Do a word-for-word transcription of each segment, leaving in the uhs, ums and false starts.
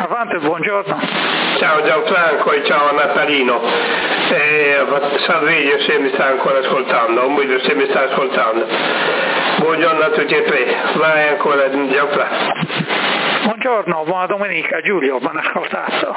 Avanti, buongiorno. Ciao Gianfranco e ciao Natalino. Eh, Salveggio se mi sta ancora ascoltando, un video se mi sta ascoltando. Buongiorno a tutti e tre, vai ancora Gianfranco. Buongiorno, buona domenica Giulio, ben ascoltato.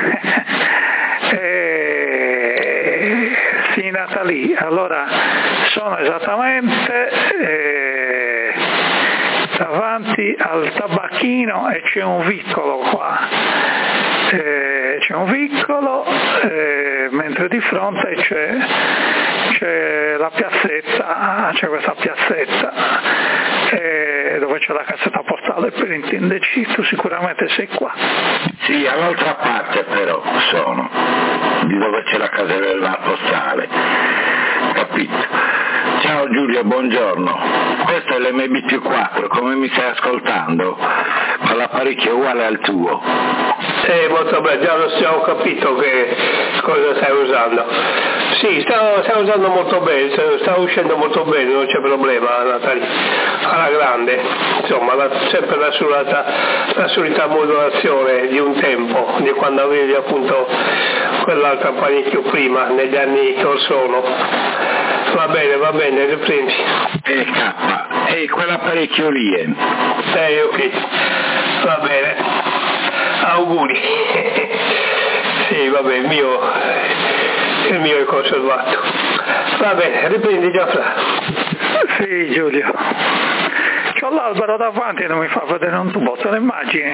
eh, sì Natalie, allora sono esattamente eh, davanti al tabacchino e c'è un vicolo qua. Eh, c'è un vicolo, eh, mentre di fronte c'è, c'è la piazzetta, c'è questa piazzetta eh, dove c'è la cassetta postale, per intenderci. Tu sicuramente sei qua. Sì, all'altra parte però sono, di dove c'è la casella postale, capito? Ciao Giulio, buongiorno. Questo è l'M B più quattro, come mi stai ascoltando? Ma l'apparecchio è uguale al tuo. Eh, molto bene, già lo ho capito che cosa stai usando. Sì, sta, sta usando molto bene, sta uscendo molto bene, non c'è problema Natalia. Alla grande, insomma, la, sempre la solita, la solita modulazione di un tempo, di quando avevi appunto quell'altro apparecchio prima, negli anni che or sono. Va bene, va bene, riprendi. E K, e quell'apparecchio lì è. Eh, ok, va bene. Auguri. Sì, vabbè, il mio, il mio è conservato. Va bene, riprendi Gianfra. Sì, Giulio. C'ho l'albero davanti e non mi fa vedere un tubo, te lo immagini?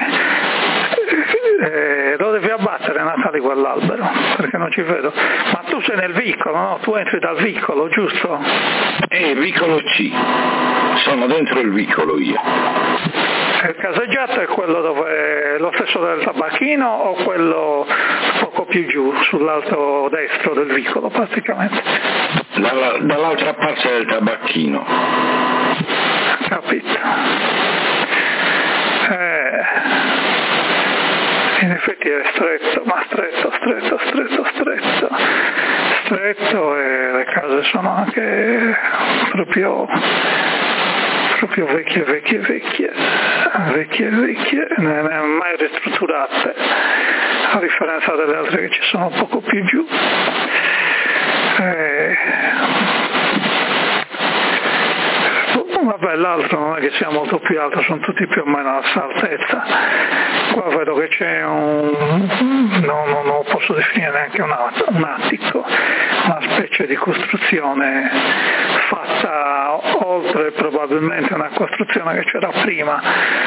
Eh, lo devi abbattere Natale quell'albero, perché non ci vedo. Ma tu sei nel vicolo, no? Tu entri dal vicolo, giusto? Eh, vicolo C. Sono dentro il vicolo io. Il caseggiato è quello dove è lo stesso del tabacchino o quello poco più giù, sull'alto destro del vicolo praticamente? Dalla, dall'altra parte del tabacchino. Capito. Eh, in effetti è stretto, ma stretto, stretto, stretto, stretto. Stretto e le case sono anche proprio... proprio vecchie, vecchie, vecchie, vecchie, vecchie, non è mai ristrutturate, a differenza delle altre che ci sono un poco più giù. Eh, vabbè, l'altro non è che sia molto più alto, sono tutti più o meno alla stessa altezza. Qua vedo che c'è un, no, no, non posso definire neanche un, un attico, una specie di costruzione fatta oltre probabilmente una costruzione che c'era prima,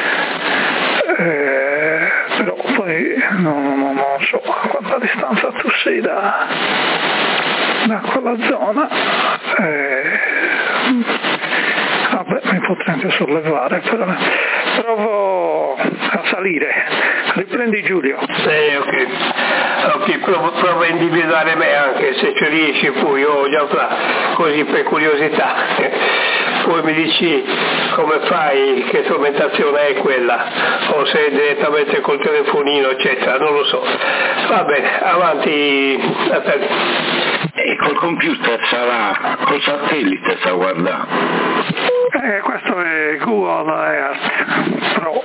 eh, però poi non, non, non so a quanta distanza tu sei da, da quella zona. Eh, vabbè, mi potrei anche sollevare, però provo a salire. Riprendi Giulio. Sì, ok. Ok, provo, provo a individuare me anche se ci riesci poi, oh Gianfra, così per curiosità. Poi mi dici come fai, che strumentazione è quella, o se direttamente col telefonino eccetera, non lo so. Va bene, avanti Natalia. E col computer sarà, col satellite sta guardando. Eh, questo è Google Earth Pro.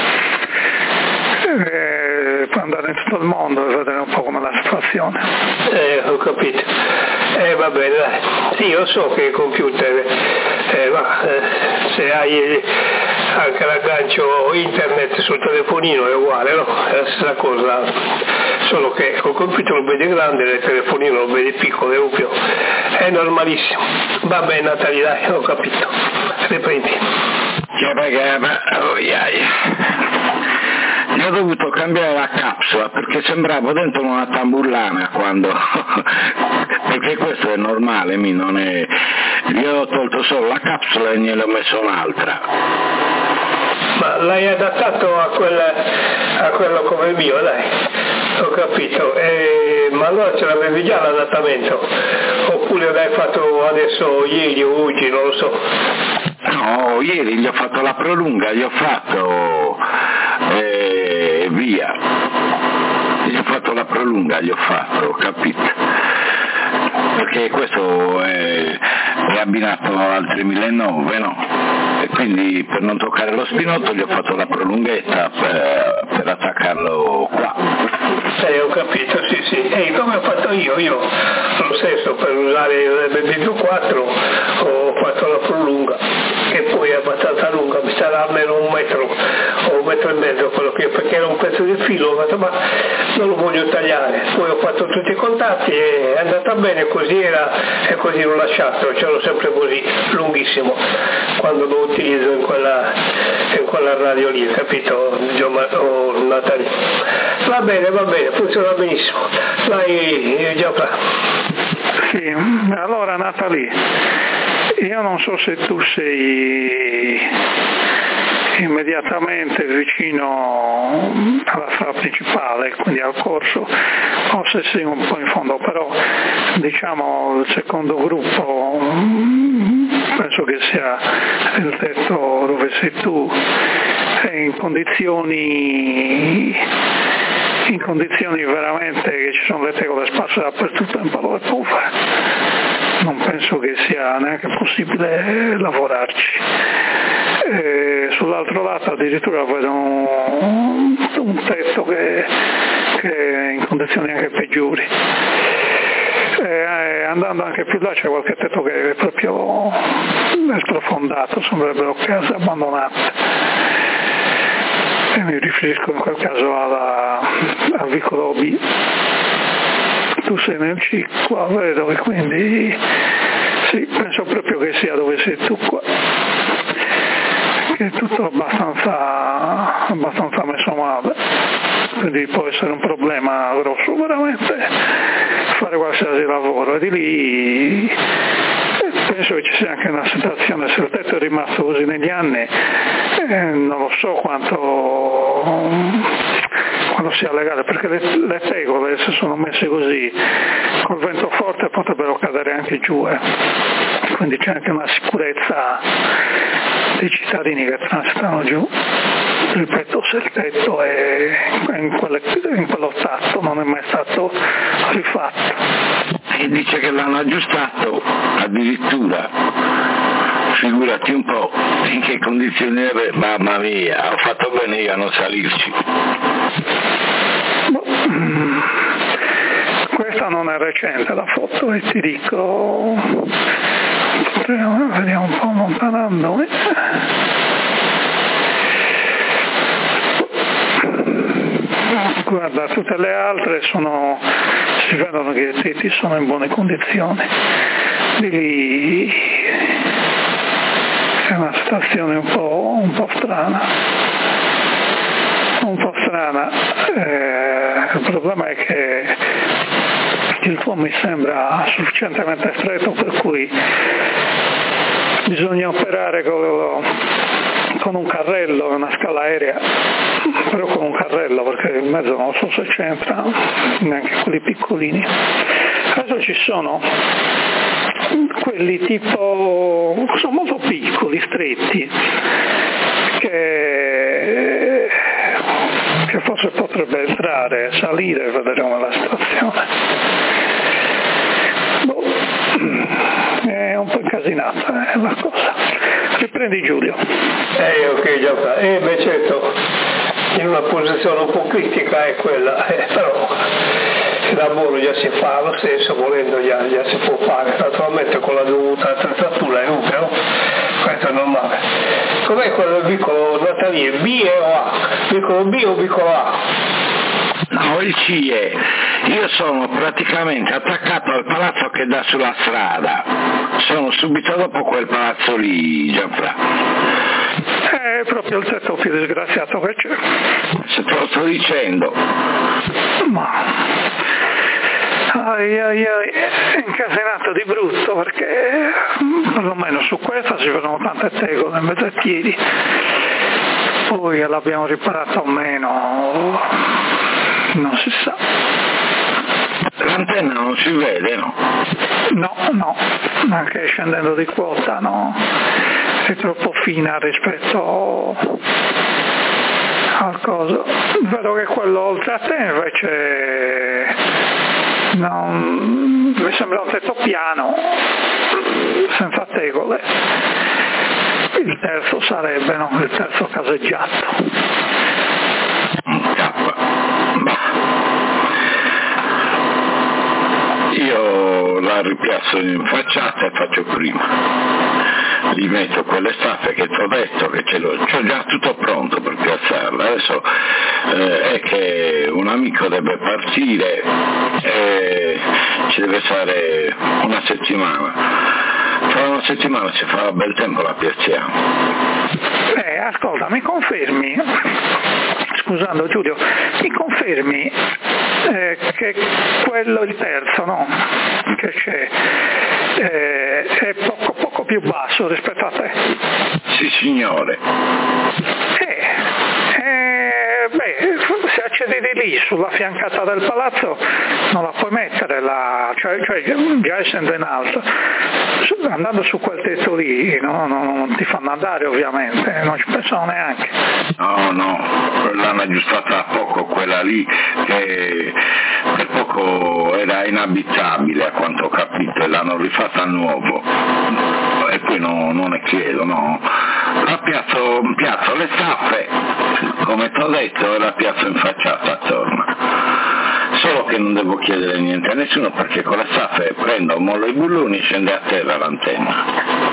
Eh, puoi andare in tutto il mondo e vedere un po' come la situazione. Eh, ho capito. Eh, va bene, dai. Sì, io so che il computer, eh, va, eh, se hai anche l'aggancio internet sul telefonino è uguale, no? È la stessa cosa, solo che col computer lo vedi grande e il telefonino lo vedi piccolo, è ovvio. È normalissimo. Va bene Natalia, dai, ho capito. Riprendi. Che ragazza, oh, yeah, yeah. Io ho dovuto cambiare la capsula perché sembravo dentro una tamburlana quando perché questo è normale, mi non è. Io ho tolto solo la capsula e gliene ho messo un'altra. Ma l'hai adattato a quella a quello come il mio, dai. Ho capito. E, ma allora ce l'avevi già l'adattamento? Oppure l'hai fatto adesso ieri o oggi, non lo so. No, ieri gli ho fatto la prolunga, gli ho fatto eh, via, gli ho fatto la prolunga, gli ho fatto, capito? Perché questo è, è abbinato al tremilanove, no? e quindi per non toccare lo spinotto gli ho fatto la prolunghetta per, per attaccarlo qua. Eh, ho capito, sì, sì. E come ho fatto io? Io lo stesso, per usare il B B più quattro ho fatto la prolunga, che poi è abbastanza lunga, mi sarà almeno un metro o un metro e mezzo quello che io, perché era un pezzo di filo, ho detto ma non lo voglio tagliare, poi ho fatto tutti i contatti e è andata bene, così era e così l'ho lasciato, ce l'ho sempre così, lunghissimo, quando lo utilizzo in quella, in quella radio lì, capito? O Natale. Va bene, va bene, funziona benissimo. Vai Gianfra. Sì, allora Natalie, io non so se tu sei immediatamente vicino alla strada principale, quindi al corso, o se sei un po' in fondo, però diciamo il secondo gruppo penso che sia il tetto dove sei tu, è in condizioni in condizioni veramente che ci sono le tegole sparse dappertutto in palo e puffe, non penso che sia neanche possibile lavorarci. E sull'altro lato addirittura vedo un, un tetto che, che è in condizioni anche peggiori. E andando anche più là c'è qualche tetto che è proprio sprofondato, sembrerebbero case abbandonate. E mi riferisco in quel caso alla, al vicolo B. Tu sei nel C qua, vedo, e quindi sì, penso proprio che sia dove sei tu qua, che è tutto abbastanza, abbastanza messo male, quindi può essere un problema grosso veramente fare qualsiasi lavoro, e di lì penso che ci sia anche una situazione, se il tetto è rimasto così negli anni, eh, non lo so quanto, quanto sia legale, perché le, le tegole se sono messe così col vento forte potrebbero cadere anche giù, eh. Quindi c'è anche una sicurezza dei cittadini che transitano giù. Ripeto, se il tetto è in, quelle, in quello stato non è mai stato rifatto. E dice che l'hanno aggiustato addirittura, figurati un po' in che condizioni è, mamma mia, ho fatto bene io a non salirci. Questa non è recente la foto e ti dico, vediamo un po' allontanandomi. Guarda, tutte le altre sono, si vedono che i tetti sono in buone condizioni. Di lì è una situazione un po', un po' strana. Un po' strana. Eh, il problema è che il tuo mi sembra sufficientemente stretto, per cui bisogna operare con, con un carrello, una scala aerea, però con un carrello, perché in mezzo non so se c'entra, neanche quelli piccolini. Adesso ci sono quelli tipo, sono molto piccoli, stretti, che, che forse potrebbe entrare, salire e vedere come la situazione. Boh, è un po' incasinata, è la cosa. Riprendi Giulio. Eh, ok, già. Eh, beh, certo, in una posizione un po' critica è quella, eh, però il lavoro già si fa lo stesso, volendo già, già si può fare, naturalmente con la dovuta attrezzatura è un, però questo è normale. Com'è quello del vicolo Natalie? B e o A? Vicolo B o vicolo A? No, il C E. Io sono praticamente attaccato al palazzo che dà sulla strada, sono subito dopo quel palazzo lì, Gianfra. È proprio il tetto più disgraziato che c'è. Se te lo sto dicendo. Ma ai, ai, ai, è incasinato di brutto, perché perlomeno su questa ci vedono tante tegole in mezzo ai piedi. Poi l'abbiamo riparato o meno, non si sa. L'antenna non si vede, no? No, no, anche scendendo di quota, no, è troppo fina rispetto al coso. Vedo che quello oltre a te invece non, mi sembra un tetto piano, senza tegole. il terzo sarebbe, no? Il terzo caseggiato. Io la ripiazzo in facciata e faccio prima. Gli metto quelle staffe che ti ho detto, che ce l'ho, c'ho già tutto pronto per piazzarla. Adesso eh, è che un amico deve partire e ci deve stare una settimana. Tra una settimana si fa bel tempo, la piazziamo. Eh, ascolta, mi confermi, scusando Giulio, mi confermi eh, che quello, il terzo, no? Che c'è, eh, è poco, poco più basso rispetto a te? Sì, signore. Eh, eh, beh, se accedi di lì sulla fiancata del palazzo non la puoi mettere, la, cioè, cioè già essendo in alto, andando su quel tetto lì no, no, non ti fanno andare ovviamente, non ci pensavo neanche. No, no, l'hanno aggiustata da poco quella lì, che per poco era inabitabile a quanto ho capito, e l'hanno rifatta a nuovo. E poi no, non ne chiedo, no. La piazzo, piazzo le staffe, come ti ho detto, e la piazzo in facciata attorno. Solo che non devo chiedere niente a nessuno, perché con le staffe prendo, mollo i bulloni e scende a terra l'antenna.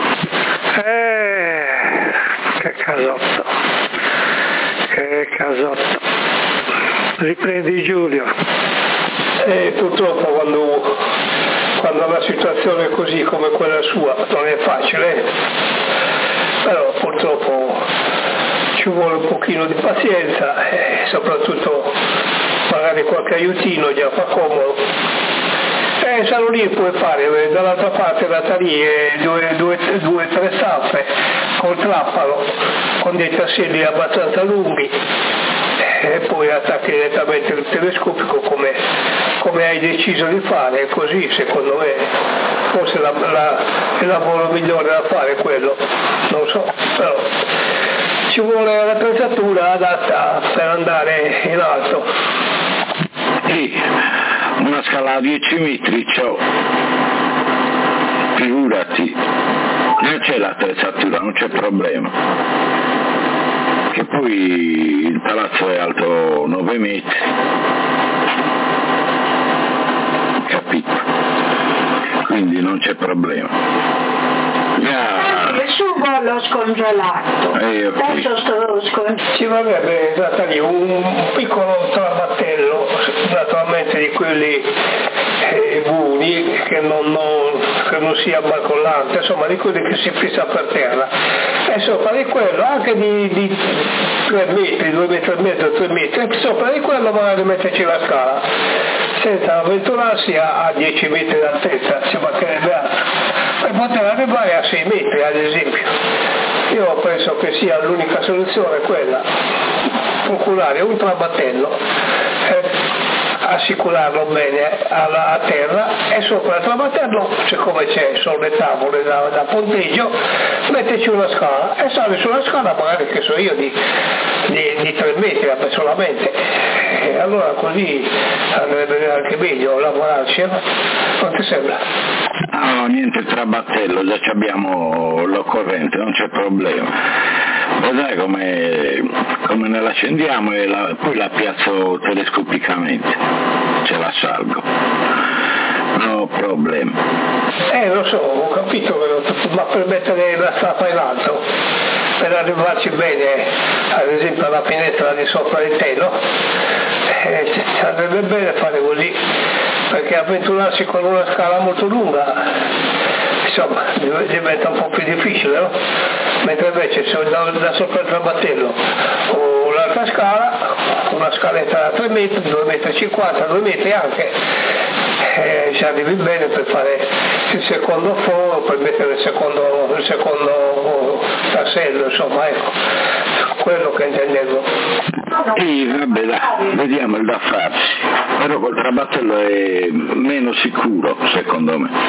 Eh, che casotto, che casotto. Riprendi Giulio. E purtroppo quando, quando una situazione così come quella sua non è facile, però purtroppo ci vuole un pochino di pazienza e soprattutto magari qualche aiutino già fa comodo. Eh, sono lì puoi fare, dall'altra parte la tarie, due, due, due tre staffe col trappalo, con dei tasselli abbastanza lunghi, e poi attacchi direttamente il telescopico come, come hai deciso di fare, così secondo me forse la, la, il lavoro migliore da fare è quello, non so, però ci vuole l'attrezzatura adatta per andare in alto. Sì, una scala a dieci metri c'ho, figurati, non c'è l'attrezzatura, non c'è problema, che poi il palazzo è alto nove metri, capito? Quindi non c'è problema. Yeah. Il sugo l'ho scongelato, eh, adesso sto scongelato. Ci vorrebbe lì un piccolo trabattello, naturalmente di quelli eh, buoni, che non, non, che non sia barcollante, insomma di quelli che si fissa per terra. E sopra di quello, anche di, di tre metri, due metri e mezzo, tre metri, e sopra di quello magari metterci la scala, senza avventurarsi a, a dieci metri d'altezza, ci mancherebbe altro. Per poter arrivare a sei metri ad esempio. Io penso che sia l'unica soluzione quella, procurare un trabattello, eh, assicurarlo bene alla, a terra, e sopra il trabattello, siccome c'è sono le tavole da, da ponteggio, metterci una scala e sale sulla scala magari, che so io, di, di, di tre metri solamente, e allora così andrebbe anche meglio lavorarci, no? Non ti sembra? No, niente trabattello, già abbiamo l'occorrente, non c'è problema. Vedrai come, come ne la accendiamo e la, poi la piazzo telescopicamente, ce la salgo, no problema. Eh lo so, ho capito, ma per mettere la staffa in alto, per arrivarci bene, ad esempio alla finestra di sopra il telo, eh, andrebbe bene fare così, perché avventurarsi con una scala molto lunga, insomma, diventa un po' più difficile, no? Mentre invece se da, da sopra il trabattello o l'altra scala, una scaletta da tre metri, due metri e cinquanta, due metri anche, eh, ci arrivi bene per fare il secondo foro, per mettere il secondo, il secondo tassello, insomma, ecco, quello che intendevo. Sì, vabbè, dai, vediamo il da farsi, però col trabattello è meno sicuro secondo me.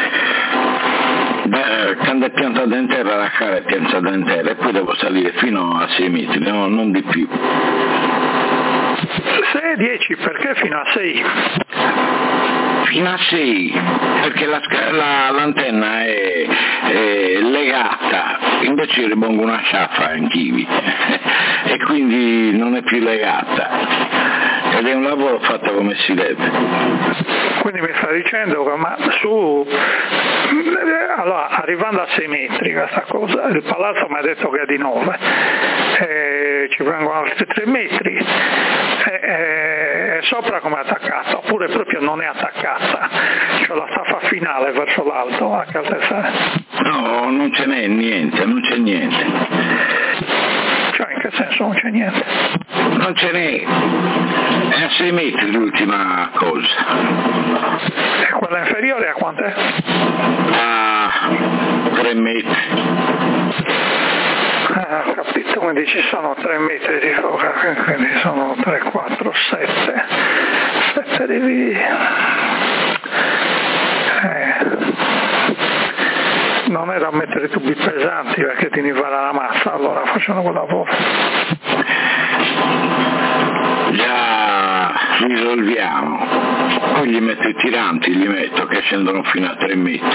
Beh, quando è piantata in terra la cara è piantata in terra e poi devo salire fino a sei metri, no, non di più. sei, dieci, perché fino a sei? fino a sei, perché la, la, l'antenna è, è legata, invece ripongo una sciaffa anch'io e quindi non è più legata ed è un lavoro fatto come si deve. Quindi mi sta dicendo che ma su allora arrivando a sei metri questa cosa, il palazzo mi ha detto che è di nove, eh, ci vengono altri tre metri e eh, eh, sopra come è attaccata, oppure proprio non è attaccata, cioè la staffa finale verso l'alto, a che altezza è? No, non ce n'è niente, non c'è niente. Cioè in che senso non c'è niente? Non ce n'è, è a sei metri l'ultima cosa. E quella inferiore a quant'è? A tre metri. Ah, ho capito, quindi ci sono tre metri di foca, quindi sono tre, quattro, sette, sette dividi. Eh. Non è da mettere tubi pesanti perché ti nivela la massa, allora facciano quel lavoro. Già risolviamo, poi gli metto i tiranti, gli metto che scendono fino a tre metri.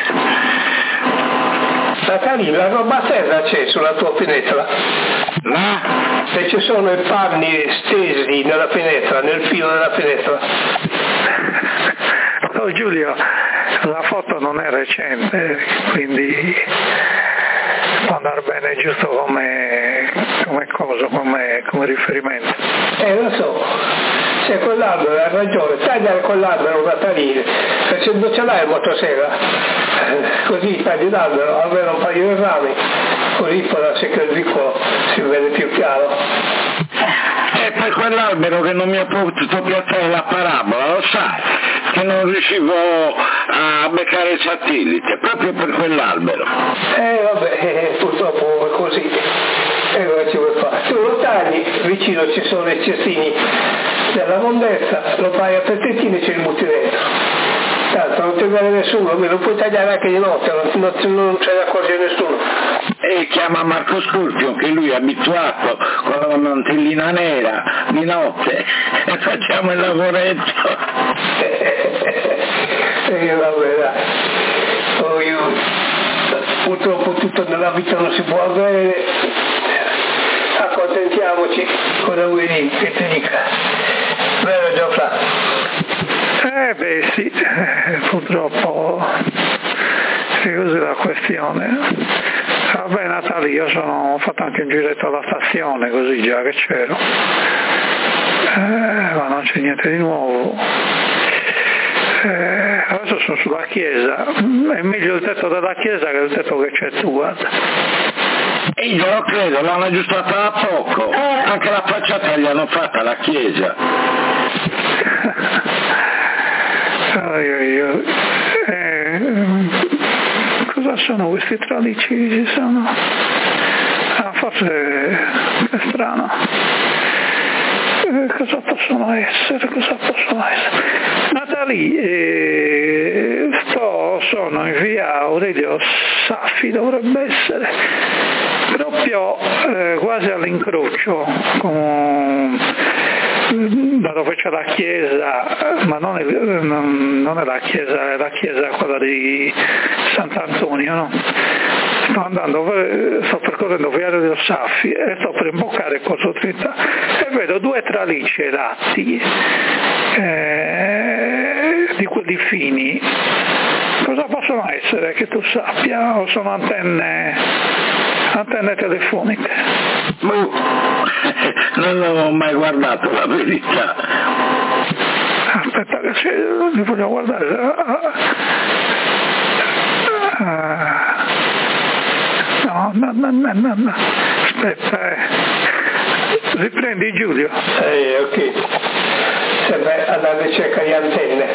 Natalino, la roba terra c'è sulla tua finestra? Là? Se ci sono i panni stesi nella finestra, nel filo della finestra. Oh Giulio, la foto non è recente, quindi può andare bene giusto come, come cosa, come, come riferimento. Eh lo so, se quell'albero ha ragione, tagliare quell'albero Natalino, se non ce l'hai il motosega, così tagli l'albero, almeno un paio di rami, così può darsi che il vicolo si vede più chiaro. È per quell'albero che non mi ha potuto piazzare la parabola, lo sai, che non riuscivo a beccare il satellite, proprio per quell'albero. Eh vabbè, eh, purtroppo è così. E cosa ci vuoi fare? Tu lo tagli, vicino ci sono i cestini della mondezza, lo fai a pezzettini e ci ributti dentro. Tanto non ti vede nessuno, lo puoi tagliare anche di notte, non, non, non ce ne accorge nessuno. E chiama Marco Scorpio, che lui è abituato con la mantellina nera di notte e facciamo il lavoretto. E vabbè dai, oh, io, purtroppo tutto nella vita non si può avere, accontentiamoci, cosa vuoi dire che ti dica? Vero Giofra? Eh beh sì, eh, purtroppo è così la questione. Vabbè Natale, io sono, ho fatto anche un giretto alla stazione così già che c'ero, eh, ma non c'è niente di nuovo. Eh, adesso sono sulla chiesa, è meglio il tetto della chiesa che il tetto che c'è tu, guarda. E io lo credo, l'hanno aggiustata da poco, anche la facciata gli hanno fatta alla chiesa. Oh, io, io. Eh, cosa sono questi tralicci che ci sono? Ah, forse è strano. Eh, cosa possono essere? Cosa possono essere? Natali, eh, sto, sono in via Aurelio Saffi, dovrebbe essere proprio eh, quasi all'incrocio con, da dove c'è la chiesa, ma non è, non, non è la chiesa, è la chiesa quella di Sant'Antonio, no? Sto andando, sto percorrendo via Aurelio Saffi e sto per imboccare Corso Trinità e vedo due tralicci elatti, eh, di quelli fini. Cosa possono essere che tu sappia? O sono antenne, antenne telefoniche? Oh, non l'ho mai guardato, la verità. Aspetta che se, li voglio guardare. No, no, no, no, no, no. Aspetta, eh. Riprendi Giulio. Eh, ok. Serve alla ricerca di antenne.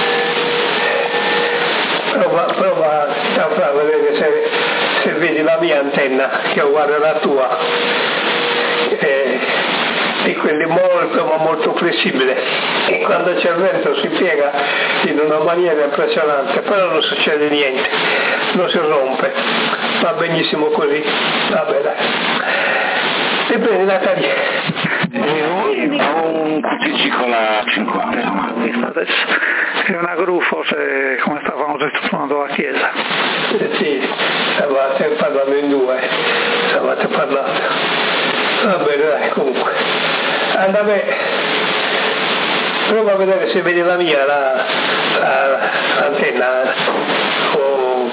Prova, prova a vedere se, se vedi la mia antenna, che io guardo la tua. Eh, e quindi molto ma molto flessibile, e quando c'è il vento si piega in una maniera impressionante, però non succede niente, non si rompe, va benissimo così. Vabbè dai, e prendi Natalia. E ho un Q T C con la cinquanta, ma adesso è una gru forse come stavamo ritornando alla chiesa. Eh sì, stavate parlando in due, stavate parlando. Va bene, dai, comunque. Andava, prova a vedere se vedi la mia, la, la, l'antenna, o,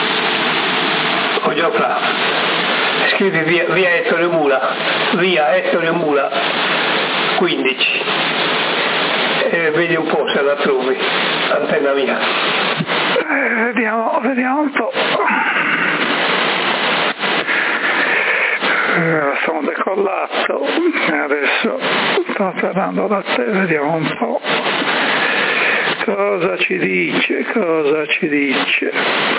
o Gianfra. Scrivi via, via Ettore Mula, via Ettore Mula quindici. E vedi un po' se la trovi, l'antenna mia. Eh, vediamo, vediamo un po'. Eh, sono decollato, adesso sto tornando da te, vediamo un po'. Cosa ci dice, cosa ci dice.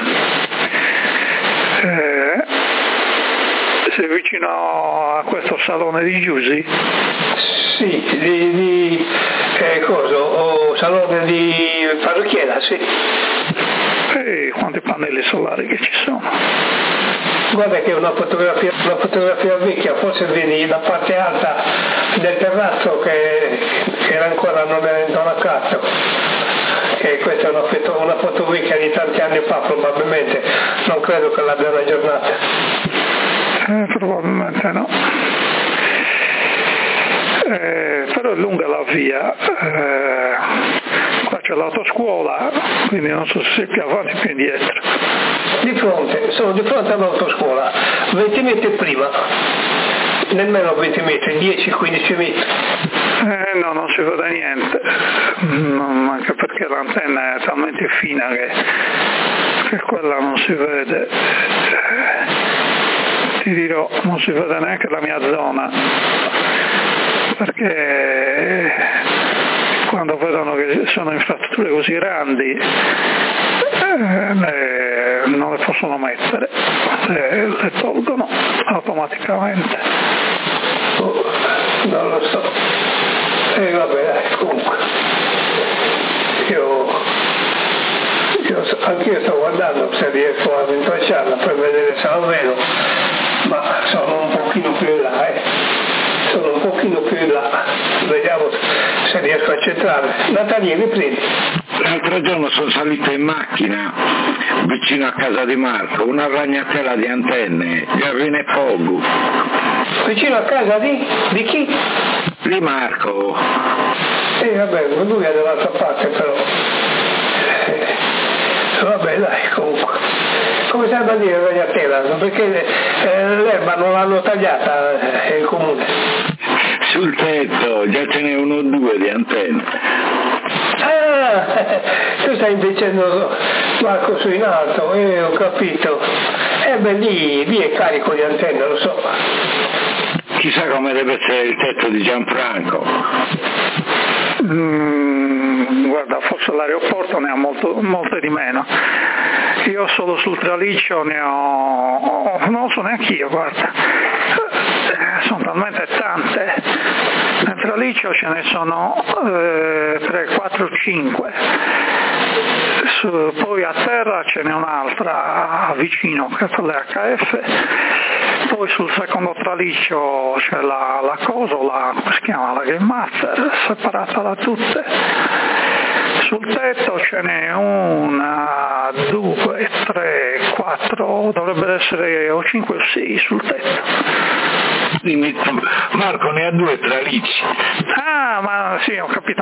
Eh, sei vicino a questo salone di Giusi? Sì, di, di eh, cosa? O salone di parrucchiera, sì. E quanti pannelli solari che ci sono? Guarda che è una fotografia, una fotografia vecchia, forse vedi la parte alta del terrazzo che, che era ancora non era intonacato. E questa è una foto, una foto vecchia di tanti anni fa probabilmente, non credo che l'abbiano aggiornata. Eh, probabilmente no. Eh, però è lunga la via, eh, qua c'è l'autoscuola, quindi non so se più avanti o più indietro. Di fronte, sono di fronte all'autoscuola, venti metri prima, nemmeno venti metri, dieci quindici metri. Eh, no, non si vede niente, non, anche perché l'antenna è talmente fina che, che quella non si vede. Eh, ti dirò, non si vede neanche la mia zona, perché quando vedono che sono infrastrutture così grandi eh, le, non le possono mettere, le, le tolgono automaticamente. Oh, non lo so. E eh, vabbè, dai, comunque. Io, io anch'io sto guardando se riesco a rintracciarla per vedere se la vedo, ma sono un pochino più in là, eh. Sono un pochino più in là, vediamo se riesco a centrare. Natalia, riprendi. L'altro giorno sono salito in macchina vicino a casa di Marco, una ragnatela di antenne, Gavine Fogu. Vicino a casa di? Di chi? Di Marco. Eh vabbè, lui è dall'altra parte però. Eh, vabbè dai, comunque. Come serve a dire ragnatela? Perché eh, l'erba non l'hanno tagliata eh, il comune. Sul tetto, già ce n'è uno o due di antenne. Ah, tu stai dicendo Marco su in alto, eh, ho capito. Eh beh, lì, lì è carico di antenne, lo so. Chissà come deve essere il tetto di Gianfranco. Mm, guarda, forse l'aeroporto ne ha molto, molte di meno. Io solo sul traliccio ne ho, non lo so neanche io, guarda. Sono talmente tante. Nel traliccio ce ne sono eh, tre, quattro, cinque. Su, poi a terra ce n'è un'altra vicino che è l'H F. Poi sul secondo traliccio c'è la, la cosa, la, come si chiama, la Game Master, separata da tutte. Sul tetto ce n'è una, due, tre, quattro, dovrebbe essere o cinque o sei sul tetto. Marco ne ha due tralicci. Ah, ma sì, ho capito.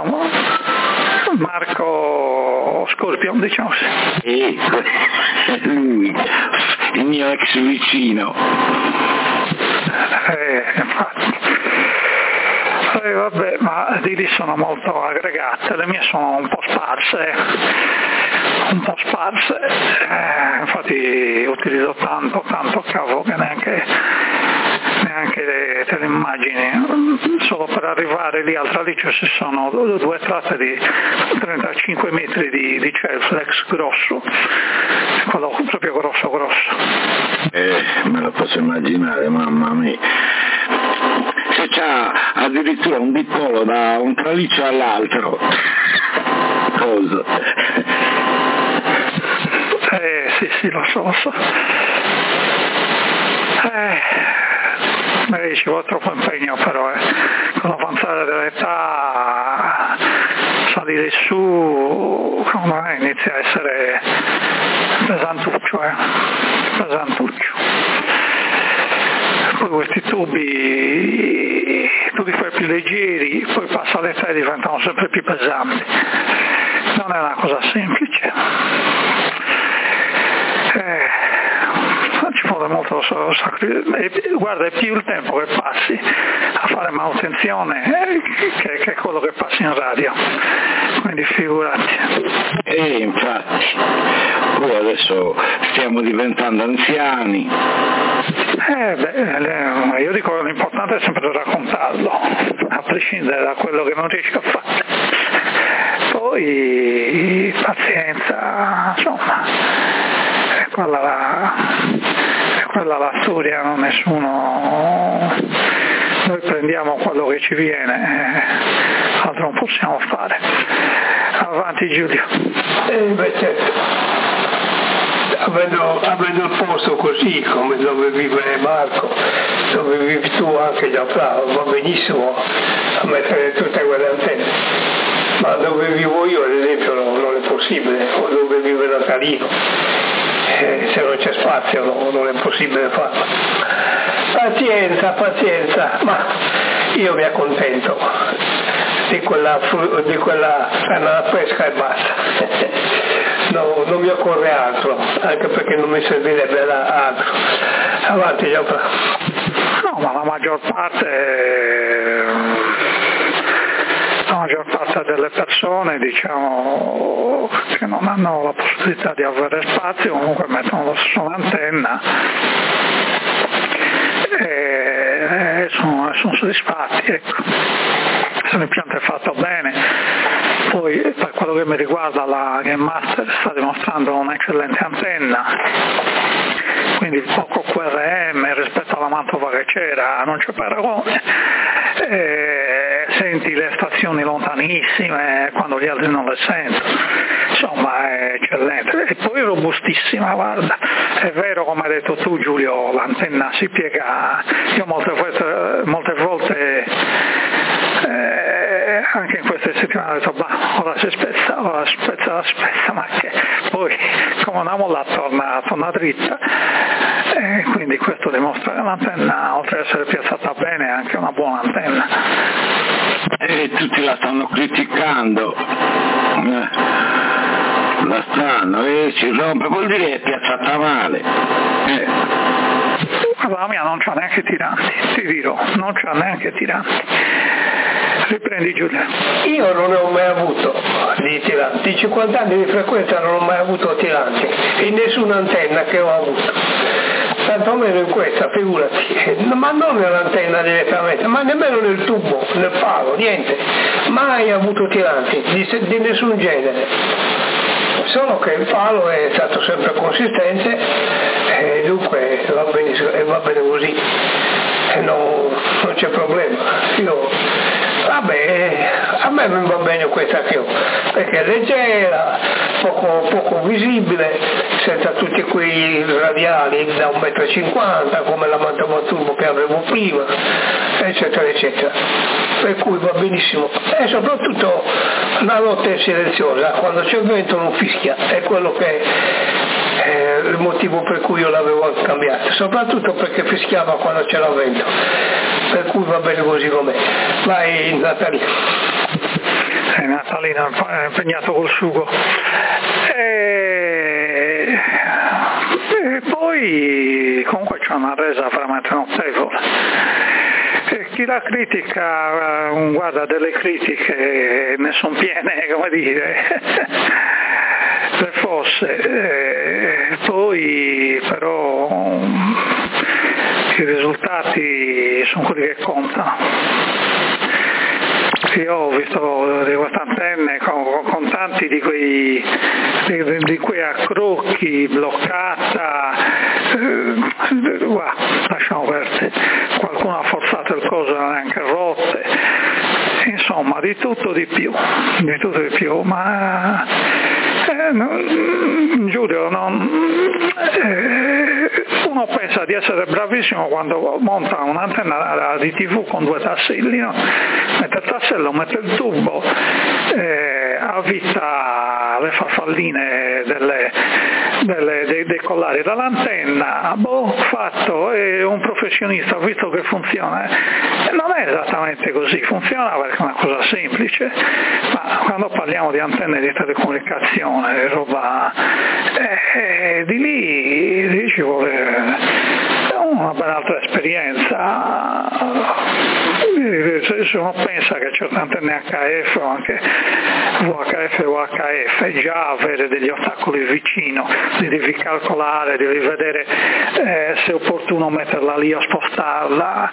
Marco Scorpion, diciamo sì. E lui, il mio ex vicino. Eh, infatti. Eh, vabbè, ma di lì sono molto aggregate, le mie sono un po' sparse, un po' sparse, eh, infatti utilizzo tanto, tanto cavo che neanche, neanche te le immagini, solo per arrivare lì al traliccio ci sono due tratte di trentacinque metri di, di Celflex grosso, quello proprio grosso grosso. Eh, me lo posso immaginare, mamma mia. Se c'ha addirittura un dipolo da un traliccio all'altro, cosa? Eh sì sì, lo so, lo so. Eh, eh, ci vuole troppo impegno però, eh. Con l'avanzare dell'età salire su secondo me inizia a essere pesantuccio, eh. pesantuccio. Poi questi tubi tu li fai più leggeri, poi passa l'età e diventano sempre più pesanti. Non è una cosa semplice. Eh, ci vuole molto sacrificio. Guarda, è più il tempo che passi a fare manutenzione eh, che, che quello che passi in radio. Quindi figurati. E infatti, poi adesso stiamo diventando anziani. Eh beh, io dico che l'importante è sempre raccontarlo, a prescindere da quello che non riesci a fare. Poi pazienza, insomma, è quella la, è quella la storia, non nessuno, noi prendiamo quello che ci viene, eh, altro non possiamo fare. Avanti Giulio. Eh, beh, certo. Avendo, avendo il posto così come dove vive Marco, dove vivi tu anche Gianfranco, va benissimo a mettere tutte quelle antenne, ma dove vivo io ad esempio non, non è possibile, o dove vive Natalino, eh, se non c'è spazio no, non è possibile farlo. Pazienza, pazienza, ma io mi accontento di quella, di quella canna da pesca e basta. No, non mi occorre altro, anche perché non mi servirebbe altro. Avanti Gianfranco. No, ma la maggior parte la maggior parte delle persone, diciamo, che non hanno la possibilità di avere spazio, comunque mettono un'antenna e sono, sono soddisfatti, ecco. Se l'impianto è fatto bene, poi per quello che mi riguarda la Game Master sta dimostrando un'eccellente antenna, quindi poco Q R M rispetto alla Mantova che c'era, non c'è paragone, e senti le stazioni lontanissime quando gli altri non le sentono, insomma è eccellente e poi robustissima, guarda, è vero come hai detto tu Giulio, l'antenna si piega, io molte volte, molte volte eh, anche in queste settimane ho detto bah, ora si spezza, ora si spezza, ora si spezza, ma che poi come una molla torna, torna dritta e quindi questo dimostra che l'antenna oltre ad essere piazzata bene è anche una buona antenna. E tutti la stanno criticando, eh, la stanno e si rompe, vuol dire che è piazzata male. Eh. La mia non c'ha neanche tiranti, ti dirò, non c'ha neanche tiranti. Riprendi Giulia. Io non ne ho mai avuto di tiranti, in cinquanta anni di frequenza non ho mai avuto tiranti, in nessuna antenna che ho avuto. Tanto meno in questa, figurati, ma non nell'antenna direttamente, ma nemmeno nel tubo, nel palo, niente, mai avuto tiranti, di, di nessun genere. Solo che il palo è stato sempre consistente e dunque va bene, va bene così, e non, non c'è problema. Io, vabbè, a me mi va bene questa che ho, perché è leggera, poco, poco visibile, senza tutti quei radiali da un metro e cinquanta come la Mantova Turbo che avevo prima, eccetera eccetera, per cui va benissimo. E soprattutto la notte è silenziosa, quando c'è il vento non fischia, è quello che è il motivo per cui io l'avevo cambiata, soprattutto perché fischiava quando c'era vento, per cui va bene così com'è. Vai Natalino. Eh, Natalino è impegnato col sugo. E... e poi comunque c'è una resa veramente notevole. E chi la critica, guarda, delle critiche ne sono piene, come dire, le fosse, e poi però i risultati sono quelli che contano. Io ho visto di queste antenne con, con tanti di quei, di, di quei accrocchi, bloccata, eh, guarda, lasciamo perdere, qualcuno ha forzato il coso e non è anche rotte, insomma di tutto di più, di tutto di più, ma Eh, no, Giulio, non, eh, uno pensa di essere bravissimo quando monta un'antenna di tivù con due tasselli, no? Mette il tassello, mette il tubo, eh, avvita le farfalline delle, delle, dei, dei collari dall'antenna, boh, fatto, è un professionista, ha visto che funziona. Eh, non è esattamente così, funziona perché è una cosa semplice, ma quando parliamo di antenne di telecomunicazione, roba, eh, di lì, lì ci vuole una ben altra esperienza. Se uno pensa che certe antenne H F o anche V H F o H F già avere degli ostacoli vicino, li devi calcolare, devi vedere eh, se è opportuno metterla lì o spostarla,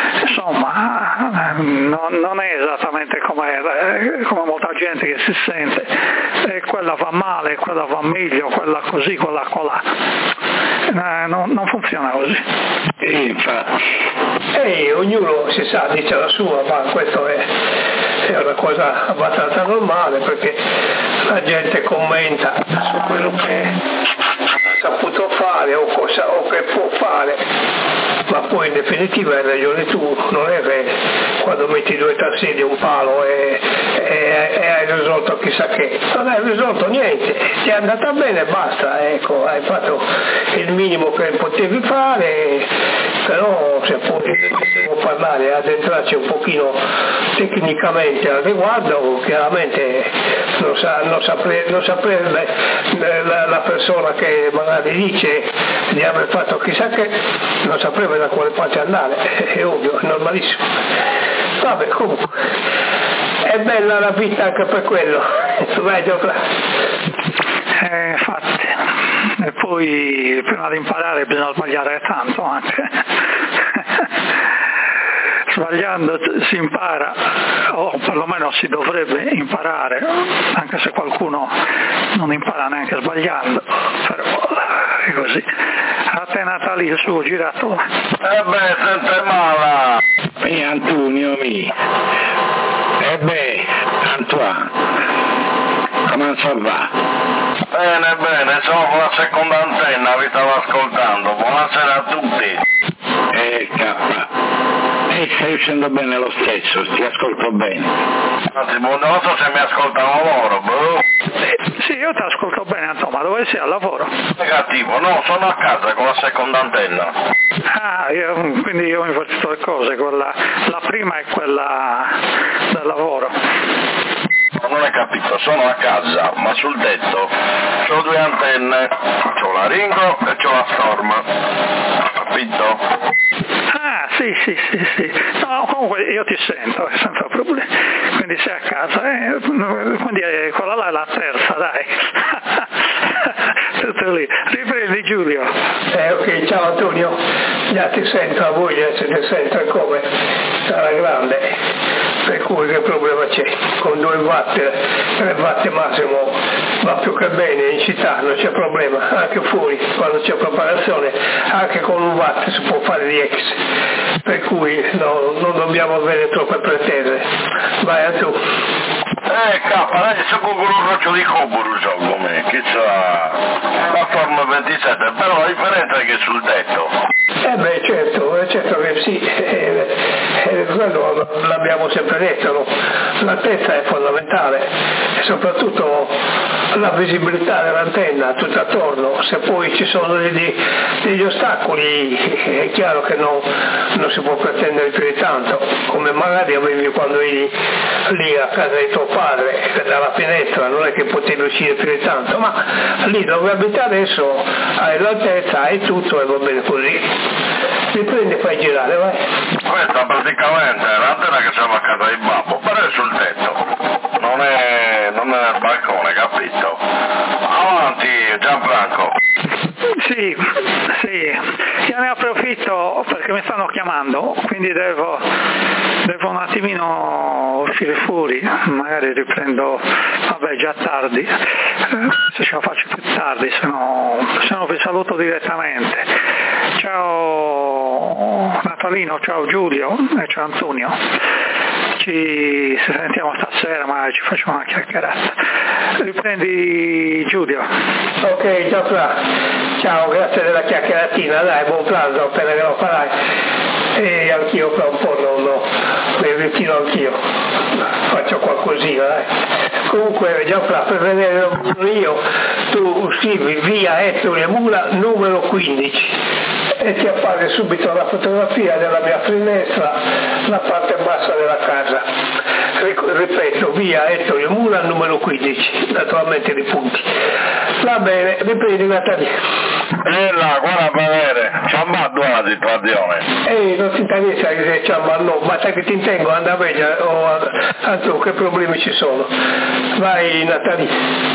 insomma non, non è esattamente come, come molta gente che si sente, eh, quella va male, quella va meglio, quella così, quella colà. Eh, non, non funziona così. E infatti. E ognuno si sa, dice la sua, ma questo è, è una cosa abbastanza normale perché la gente commenta su quello che ha saputo fare o, cosa, o che può fare, ma poi in definitiva hai ragione tu, non è che quando metti due tasselli un palo e, e, e hai risolto chissà che, non hai risolto niente, ti è andata bene e basta, ecco, hai fatto il minimo che potevi fare, però se poi devo parlare e addentrarci un pochino tecnicamente al riguardo, chiaramente non, sa, non, sapre, non saprebbe la, la persona che magari dice di aver fatto chissà che, non saprebbe da quale parte andare, è ovvio, è normalissimo. Vabbè, comunque è bella la vita anche per quello. Vai Giocla. Eh, infatti, e poi prima di imparare bisogna sbagliare tanto anche. Sbagliando si impara, o perlomeno si dovrebbe imparare, anche se qualcuno non impara neanche sbagliando, però è così. A te Natalì, su, girato. Eh beh, sente male. E Antonio mi. E beh, Antoine, come si va? Bene, bene, sono con la seconda antenna, vi stavo ascoltando. Buonasera a tutti. E K. E stai uscendo bene lo stesso, ti ascolto bene. Anzi, non so se mi ascoltano loro, boh. Sì, io ti ascolto bene, insomma, dove sei al lavoro? Negativo, no, sono a casa con la seconda antenna. Ah, io, quindi io ho invertito le cose, quella, la prima è quella del lavoro. Non hai capito, sono a casa, ma sul tetto c'ho due antenne, c'ho la Ringo e c'ho la Storm, capito? Ah, sì, sì, sì, sì. No, comunque io ti sento, senza problemi. Quindi sei a casa, eh? Quindi eh, quella là è la terza, dai. Tutto lì. Riprendi Giulio. Eh, ok, ciao Antonio. Già ti sento, a voi già se ne sento come alla grande. Per cui che problema c'è? Con due watt, tre watt massimo va più che bene, in città non c'è problema, anche fuori quando c'è preparazione, anche con un watt si può fare di ex, per cui no, non dobbiamo avere troppe pretese. Vai a tu. Eh, capa, dai, se qualcuno roccio di coburu gioco me, che c'ha la Forma ventisette, però la differenza è che sul tetto. Eh beh, certo, certo che sì, eh, eh, quello l'abbiamo sempre detto, no? L'altezza è fondamentale e soprattutto la visibilità dell'antenna tutto attorno, se poi ci sono degli, degli ostacoli è chiaro che no, non si può pretendere più di tanto, come magari avevi quando eri lì a casa di tuo padre, dalla finestra non è che potevi uscire più di tanto, ma lì dove abiti adesso hai l'altezza, hai tutto e va bene così. Mi prendi e fai girare, vai. Questa praticamente è l'antenna che siamo a casa di babbo, però è sul tetto, non è, non è nel balcone, capito? Avanti Gianfranco. Sì, sì, io ne approfitto perché mi stanno chiamando, quindi devo, devo un attimino uscire fuori, magari riprendo, vabbè già tardi, eh, se ce la faccio più tardi, se no, se no vi saluto direttamente. Ciao Natalino, ciao Giulio e ciao Antonio, ci sentiamo stasera, magari ci facciamo una chiacchierata. riprendi Giulio. Ok, ciao Fra. Ciao, grazie della chiacchieratina, dai, buon pranzo appena che lo farai. E anch'io fra un po' non lo mi ritiro anch'io, faccio qualcosina, dai. Comunque già Fra, per vedere io, tu scrivi via Ettore Mura numero quindici e ti appare subito la fotografia della mia finestra, la parte bassa della casa. Ripeto, via Ettore Mura numero quindici, naturalmente di punti. Va bene, riprendi Natalia. E là, guarda per vedere, c'è un baddo la situazione. Ehi, non ti interessa che c'è un baddo, basta che ti intengo, anda bene, o altro che problemi ci sono. Vai Natalia.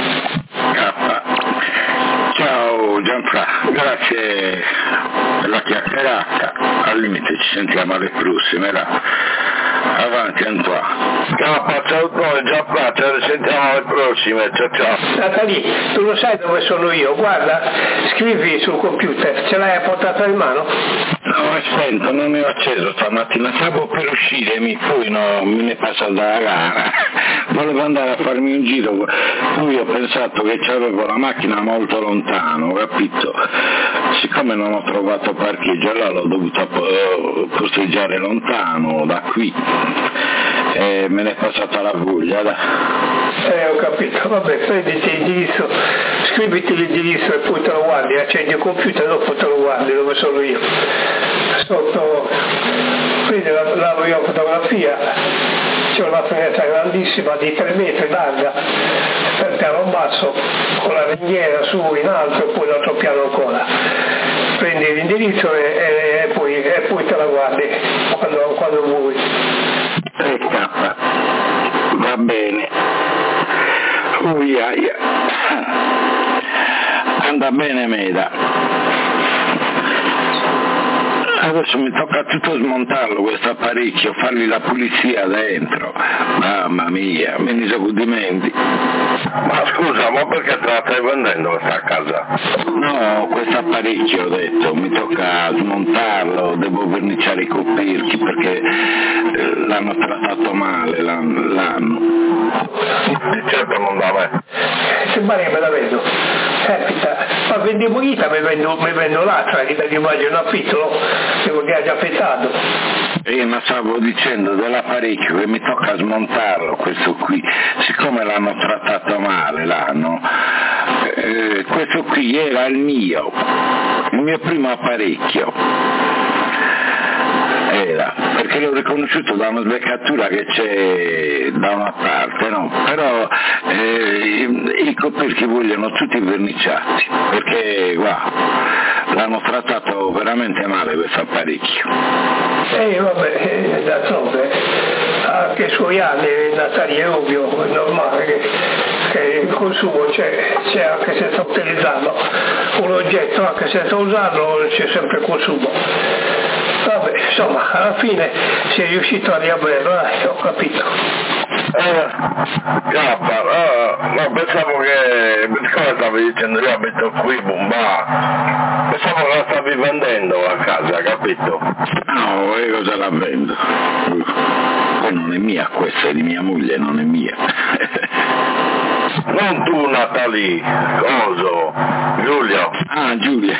Ciao Gianfra, grazie per la chiacchierata, al limite ci sentiamo alle prossime, avanti Antoine. Ciao, ciao, Gianfra, ci risentiamo alle prossime, ciao ciao. Natalia, tu lo sai dove sono io, guarda, scrivi sul computer, ce l'hai portata in mano? No, è spento, non ne ho acceso stamattina, stavo per uscire, mi poi no, me ne passa dalla gara, volevo andare a farmi un giro, poi ho pensato che c'avevo la macchina molto lontano, capito? Siccome non ho trovato parcheggio, allora l'ho dovuto posteggiare lontano da qui e me ne è passata la voglia. Da. Eh, ho capito, vabbè, prenditi l'indirizzo, scriviti l'indirizzo e poi te lo guardi, accendi il computer e dopo te lo guardi dove sono io. Sotto, quindi la, la mia fotografia, c'è una finestra grandissima di tre metri larga, per piano basso, con la ringhiera su in alto e poi l'altro piano ancora. Prendi l'indirizzo e, e, e, poi, e poi te la guardi quando, quando vuoi. E scappa, va bene. Uia, ia. Anda bene Meda. Adesso mi tocca tutto smontarlo questo apparecchio, fargli la pulizia dentro. Mamma mia, me ne sacudimenti. Ma scusa, ma perché te la stai vendendo questa casa? No, questo apparecchio ho detto, mi tocca smontarlo, devo verniciare i coperchi perché l'hanno trattato male, l'hanno. l'hanno. Di certo non da me. Se mai me la vedo, capita, ma vendiamo Ita, mi vendo, mi vendo l'altra, che ti immagino un affitto, che ha già affittato. Eh, ma stavo dicendo dell'apparecchio che mi tocca smontarlo, questo qui, siccome l'hanno trattato male, l'hanno, eh, questo qui era il mio, il mio primo apparecchio. Era, perché l'ho riconosciuto da una sbeccatura che c'è da una parte, no? Però eh, i, i coperchi vogliono tutti verniciati, perché guarda, l'hanno trattato veramente male questo apparecchio. E eh, vabbè, eh, d'altronde, anche i suoi anni, Natalia, è ovvio, è normale che, che il consumo c'è, c'è anche senza utilizzarlo, un oggetto anche senza usarlo c'è sempre il consumo. Vabbè, insomma, alla fine sei riuscito a riaverlo, dai, ho capito. Eh, Cappa, eh, ma pensavo che, come stavi dicendo, io abito qui, Bomba, pensavo che la stavi vendendo a casa, capito? No, e cosa la vendo? Poi non è mia questa, è di mia moglie, non è mia. Non tu Natalie, coso, Giulio. Ah, Giulia.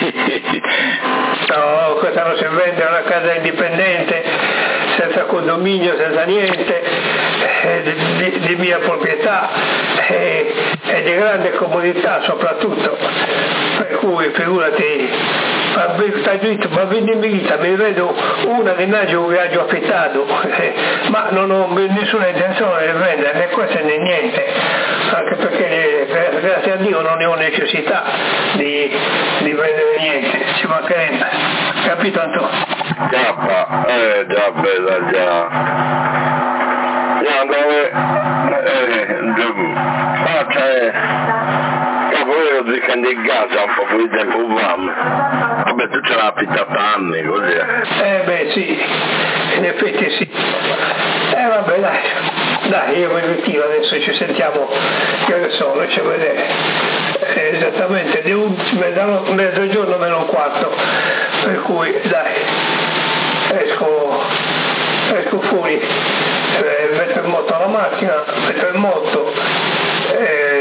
No, questa non si vende, è una casa indipendente, senza condominio, senza niente, è di, di, di mia proprietà e è di grande comodità soprattutto, per cui figurati, ma stai dritto, ma vendi vita, mi vedo una che nasce un viaggio affittato, ma non ho nessuna intenzione di vendere né questo né niente, anche perché grazie a Dio non ne ho necessità di, di vendere niente, ci mancherebbe, capito Antonio? Cappa, eh già bella già. Già dove eh, giù. Faccia eh. Capo zicando in casa un po' di tempo vam. Vabbè tu ce l'hai affittata anni così. Eh beh sì, in effetti sì. Eh vabbè dai, dai io mi ritiro adesso, ci sentiamo, che ore sono, ci vedere. Eh, esattamente di un mezzogiorno meno un quarto, per cui dai, esco, esco fuori, eh, metto in moto la macchina, metto in moto, eh,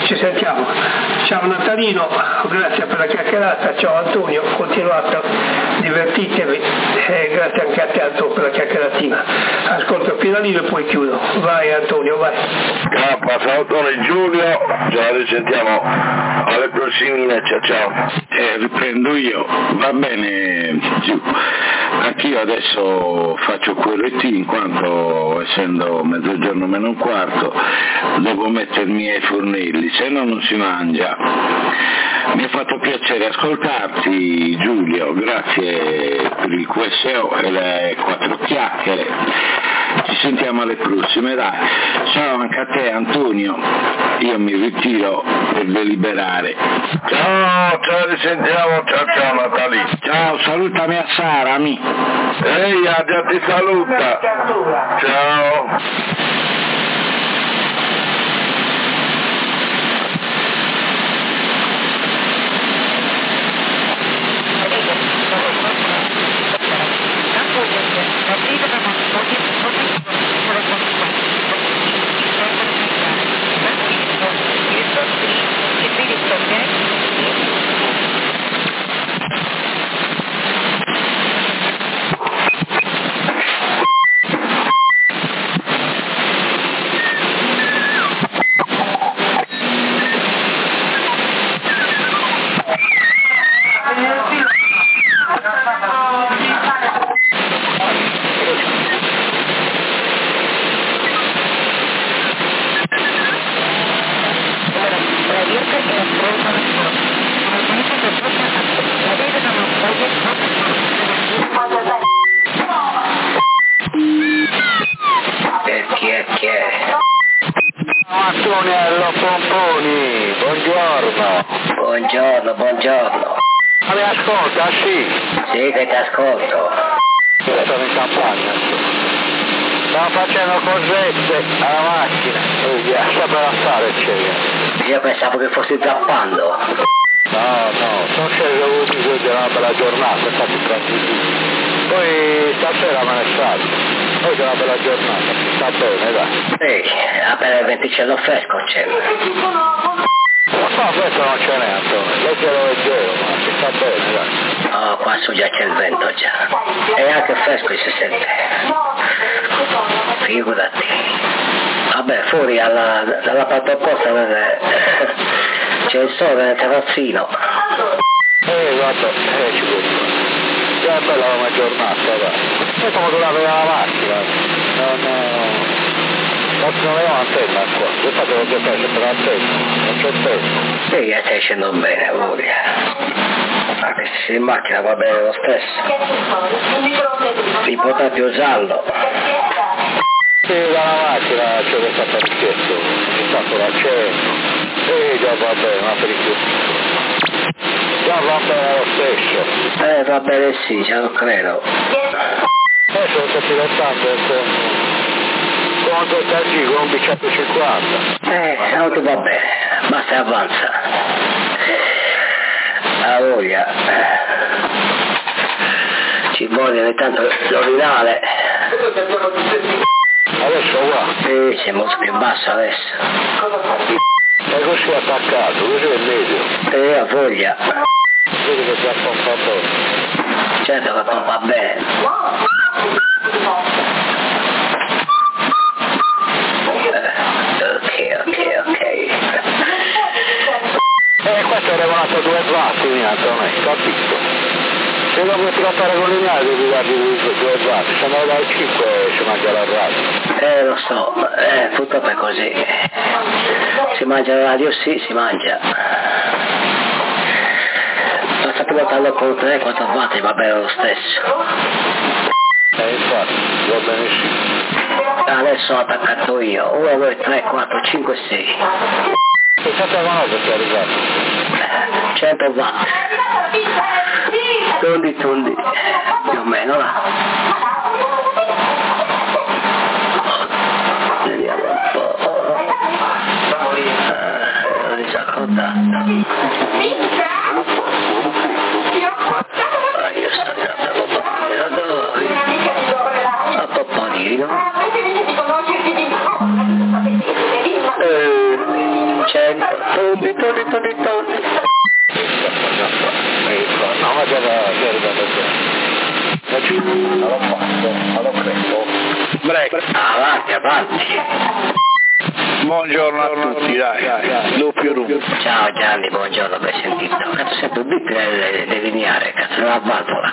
ci sentiamo. Ciao Natalino, grazie per la chiacchierata, ciao Antonio, continuate, divertitevi e grazie anche a te Antonio per la chiacchieratina. Ascolto il finalino e poi chiudo. Vai Antonio, vai. K, ciao Antonio Giulio, ci risentiamo alle prossime, ciao ciao. Eh, riprendo io, va bene giù. Anch'io adesso faccio Q R T in quanto essendo mezzogiorno meno un quarto devo mettermi ai fornelli, se no non si mangia. Mi ha fatto piacere ascoltarti Giulio, grazie per il Q S O e le quattro chiacchiere. Ci sentiamo alle prossime, dai. Ciao anche a te Antonio, io mi ritiro per deliberare. Ciao, ci risentiamo, ciao ciao Natali. Ciao, salutami a Sara, amico. Ehi, già ti saluta. Ciao. Antoniello Pomponi, buongiorno. Buongiorno, buongiorno. Ma mi ascolta, sì? Sì, che ti ascolto. Io sono in campagna. Stavo facendo cosette alla macchina. E via, sta per affare c'è. Io pensavo che fossi zappando. No, no, sono sceso così, questa è una bella giornata, infatti tranquillo. Poi stasera me ne salgo. Poi è una bella giornata, si sta bene, dai. Sì, appena il venticello fresco c'è. Ma qua questo non ce n'è, Antonio, leggero leggero, ma si sta bene, dai. Oh, qua su già c'è il vento già. E anche fresco si sente. Figurati. Vabbè, fuori alla, dalla parte opposta c'è il sole nel terrazzino. Eh, vabbè, eh, ci vuole. È bella una giornata, dai. Noi siamo durati dalla macchina, non, non, non avevo antenna qua, io facevo giocare sempre l'antenna, non c'è tempo. Sì, e stai scendendo bene, voglia. Anche se sei in macchina va bene lo stesso. L'importante è usarlo. Sì, dalla macchina c'è questo apparecchietto, ogni tanto l'accendo, e già va bene, un apparecchietto. Già va bene lo stesso. Eh, va bene sì, ce lo credo. Adesso sto pilotando con, con un Toyota G, con un B centocinquanta. Eh, l'auto va bene, basta e avanza. La voglia. Ci vuole ogni tanto l'orinale. Adesso qua. Sì, c'è molto più basso adesso. E così è attaccato, così è meglio. Eh, ha voglia. Vedi che già pompa bene. Certo che pompa bene. Eh, ok, ok, ok. Eh, questo è regolato due watt, Antonio, capito? Se non vuoi trattare con lineare devi dargli due watt, se no dai cinque si mangia la radio. Eh, lo so, eh, purtroppo è così. Si mangia la radio, sì, si mangia. Basta pilotarlo con tre quattro watt, va bene lo stesso. Eh, infatti, va benissimo. Adesso ho attaccato io, uno, due, tre, quattro, cinque, sei. E quanto conosce sei arrivato? cento watt. Tondi tondi, più o meno là. Vediamo un po'. Eh, ho disaccordato. Ah, io sto andando a dove? A Popolino. Eh, cento, capito? No, ma già da l'ho fatto, ma lo credo. Break. Avanti, avanti. Buongiorno a tutti, dai, dai. Doppio rum. Ciao Gianni, buongiorno, che hai sentito? Cazzo, sempre il bip deve delineare, cazzo, non la valvola.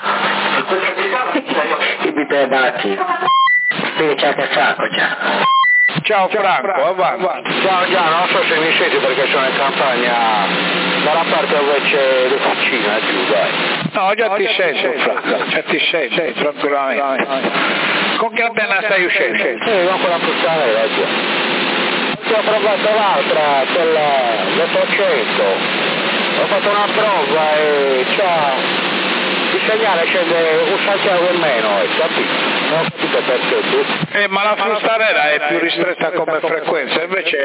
Il bip delle macchine. Quindi c'è anche Franco già. Ciao Franco, avanti. Ciao Gianni, non so se mi senti perché sono in campagna dalla parte dove c'è l'officina giù, dai. No, già ti sento Franco, già ti sento, tranquillamente. Con che appena stai uscendo? Sì, con quella fruttanera già. Ho provato l'altra, quella l'ottocento, ho fatto una prova e c'ha il segnale scende un Santiago in meno, hai capito? Non ho capito perché tu. Eh, ma la frustarella è più ristretta come frequenza, invece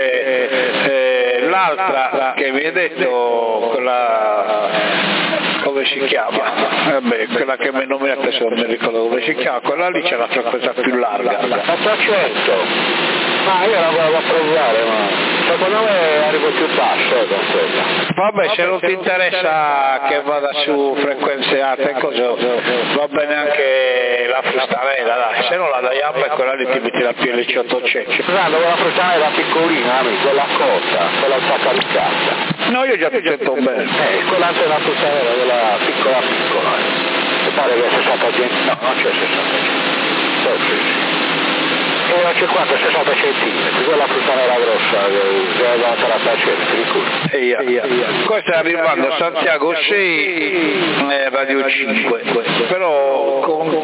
eh, l'altra che mi hai detto, quella come si chiama? Eh beh, quella che mi hai nominato adesso non mi ricordo come si chiama, quella lì c'è la frequenza più larga. ottocento. Ma io la volevo provare, ma secondo me arrivo più basso eh, con quella. Vabbè, se non ti interessa che vada su frequenze alte, cosa, va bene anche la frustanella, dai, se non la dai up e quella lì ti metti la P L C ottocento. Scusate, quella frustanella piccolina, amico, quella corta, quella stacca di cassa. No, io già ti sento bene. Eh, quella è la frustanella, quella piccola piccola. Mi pare che sessanta centimetri, no, non c'è sessanta centimetri. Oh, sì, sì. Era cinquanta sessanta centimetri, quella fruttanera grossa che aveva quaranta centimetri, e io, io. Questo è arrivando a Santiago sei, eh, Radio cinque, però con,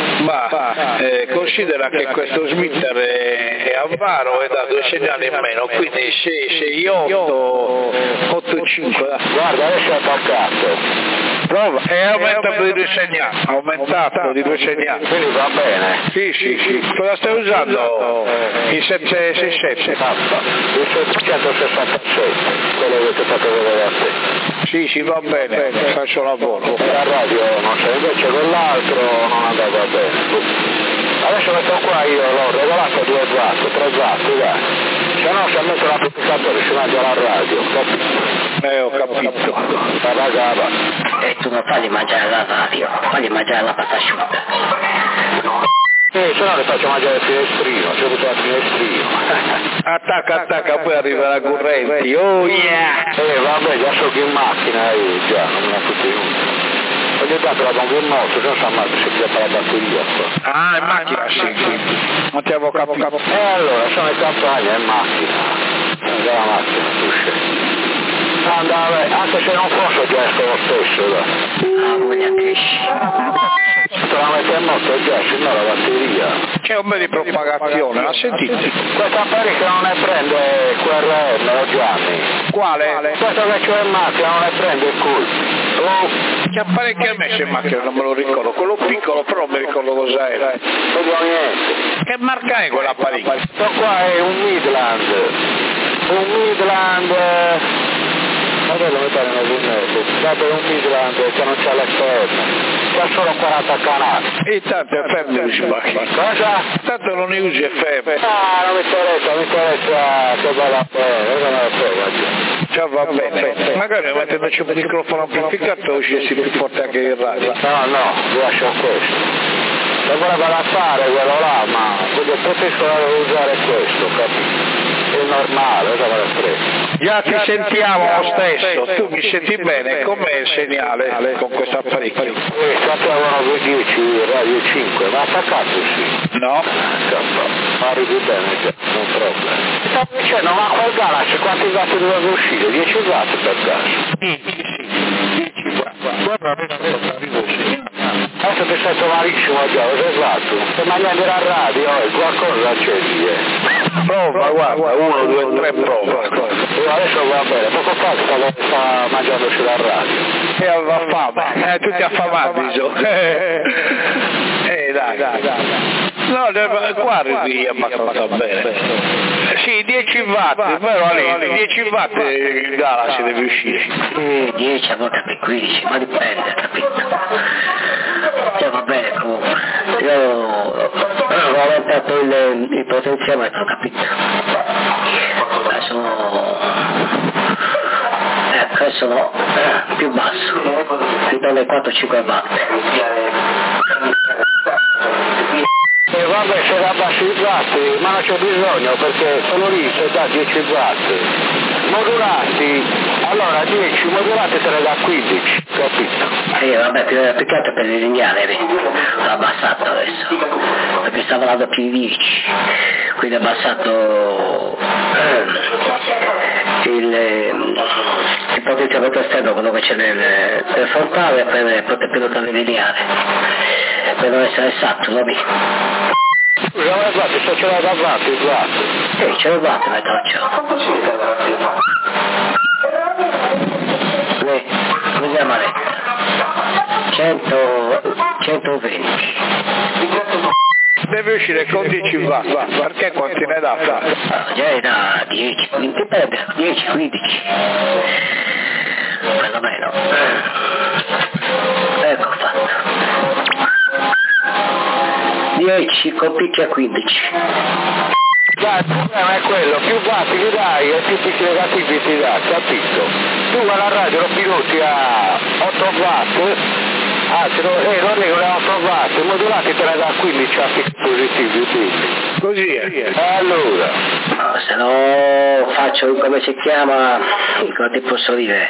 ma, eh, considera che questo smitter è, è a varo e dà due segnali in meno, quindi sei, sei, otto, otto, cinque. Guarda, adesso è attaccato. Prova, è aumentato di due segnali, aumentato di due segnali. Quindi va bene. Sì, sì, sì. Cosa stai usando? Il settecentosessantasette. Il settecentosessantasette, quello che ti ho fatto vedere a te. Sì, sì, va bene, faccio lavoro. La radio non c'è, invece con l'altro non andava bene. Adesso metto qua io, l'ho regolato a due watt, tre watt, dai. Se no se metto l'amplificatore si mangia la radio, capito? Eh, ho capito. La pagava. E tu non fagli mangiare la radio, fagli mangiare la pasta asciutta. Eh, se no le faccio mangiare il finestrino, c'è avuto il finestrino. Attacca, attacca, poi arriva la corrente. Oh yeah! Eh, vabbè, già sono in macchina, io già, non me la fate nulla. Ogni tanto la pongo in moto, se no si ammazza, si chiappa la batteria qua. Ah, in macchina, sì, sì. Non ti avevo capito. E eh, allora, sono in campagna, in macchina. Andiamo la macchina, tu scendi. Andava, anche se non fosse gesto lo stesso, dai. Ah, voglia pesci. Se la mette in moto già, se no la batteria. C'è un po' di propagazione, la sentite? Questa apparecchio non ne prende Q R M, o Gianni. Quale? Questo che c'ho in macchina non ne prende il culto. Oh, che apparecchio hai messo in macchina? Non me lo ricordo, quello piccolo però non mi ricordo cos'era. Non so niente. Che marca è quell'apparecchio? Questo qua è un Midland. Un Midland... Modello mi pare una Vunnetto, dato un Midland che non c'ha l'F M, c'ha solo quaranta canali. E tanto F M non usi macchina. Cosa? Tanto non ne usi F M. Ah, non mi interessa, mi interessa che vada bene, non me la frega già. Già va bene. Magari mettendoci un microfono amplificato uscissi più forte anche il radio. No, no, lascio questo. Se voleva da fare quello là, ma preferisco usare questo, capito? È normale, cosa me ne frega. Già ti sentiamo lo stesso, tu mi senti bene, com'è il segnale con questo apparecchio? Eh, sapevano dieci, radio cinque, ma attaccato sì. No? Ma arrivi bene già, non problema. Sto dicendo, ma quel Galaxy quanti watt doveva uscire? dieci watt per caso? dieci watt. Guarda, adesso arrivo il segnale. Adesso ti sento malissimo già, cosa hai fatto? Se mangiando la radio, eh, qualcosa c'è lì, eh. Prova, guarda, uno, due, tre, prova. Io adesso va bene, poco fa stavo sta mangiandoci la radio. E aveva fame, eh, tutti affamati, so. Eh, dai, dai, dai. No, qua arrivi abbastanza bene. Sì, dieci watt, però lì, dieci watt il Galaxy deve uscire. Eh, dieci, a volte per quindici, ma dipende, capito? Cioè va bene comunque. Io ho aumentato il, il potenziometro, capito? Adesso ecco, adesso no, eh, più basso, intorno ai quattro cinque watt. E vabbè, se da bassi i watt, ma non c'è bisogno perché sono lì, se da dieci watt. Modulati, allora dieci modulati se ne dà quindici, capito? Eh vabbè, più, più che altro per il lineare, l'ho abbassato adesso, perché stava dando più di dieci, quindi ho abbassato eh, il, il potenziamento esterno, quello che c'è nel, nel frontale per poter pilotare il lineare, per non essere esatto, va bene. Scusa, ma guarda, se ce l'hai davanti, guarda. Sì, ce l'ho davanti, ma traccia. Lei, come si chiama lei? cento, centoventi. Deve uscire con dieci watt, perché quanti ne dà? Già da dieci, dipende, dieci, quindici. Perlomeno. Ecco fatto. dieci con picchi a quindici. Dai, il problema è quello, più watt gli dai e più picchi negativi ti dà, capito? Tu alla radio lo piloti a otto watt, anzi no, eh, non è a otto watt, i modulati te ne dà quindici a picchi positivi, quindi. Così è. E allora? No, se no faccio, come si chiama, come ti posso dire?